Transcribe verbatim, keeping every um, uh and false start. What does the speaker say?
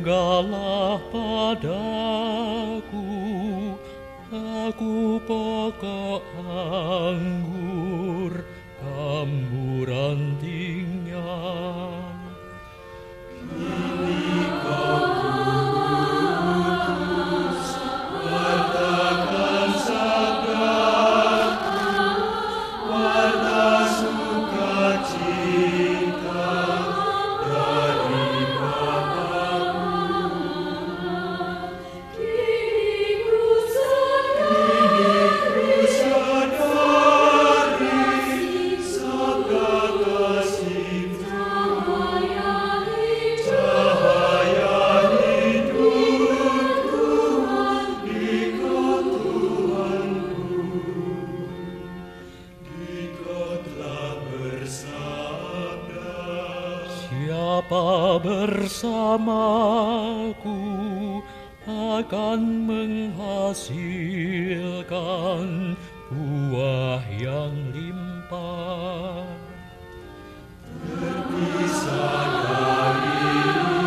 Banggalah padaku, aku pokok anggur, kamu rantingnya. Kini kau putus, wartakan sabdaku, warta sukacita dari Bapa. Kini ku sadari sabda kasih, cahaya hidup Tuhan, Dikau Tuhanku, Dikau telah bersabda. Siapa bersamaku akan menghasilkan buah yang limpah. Terpisah dari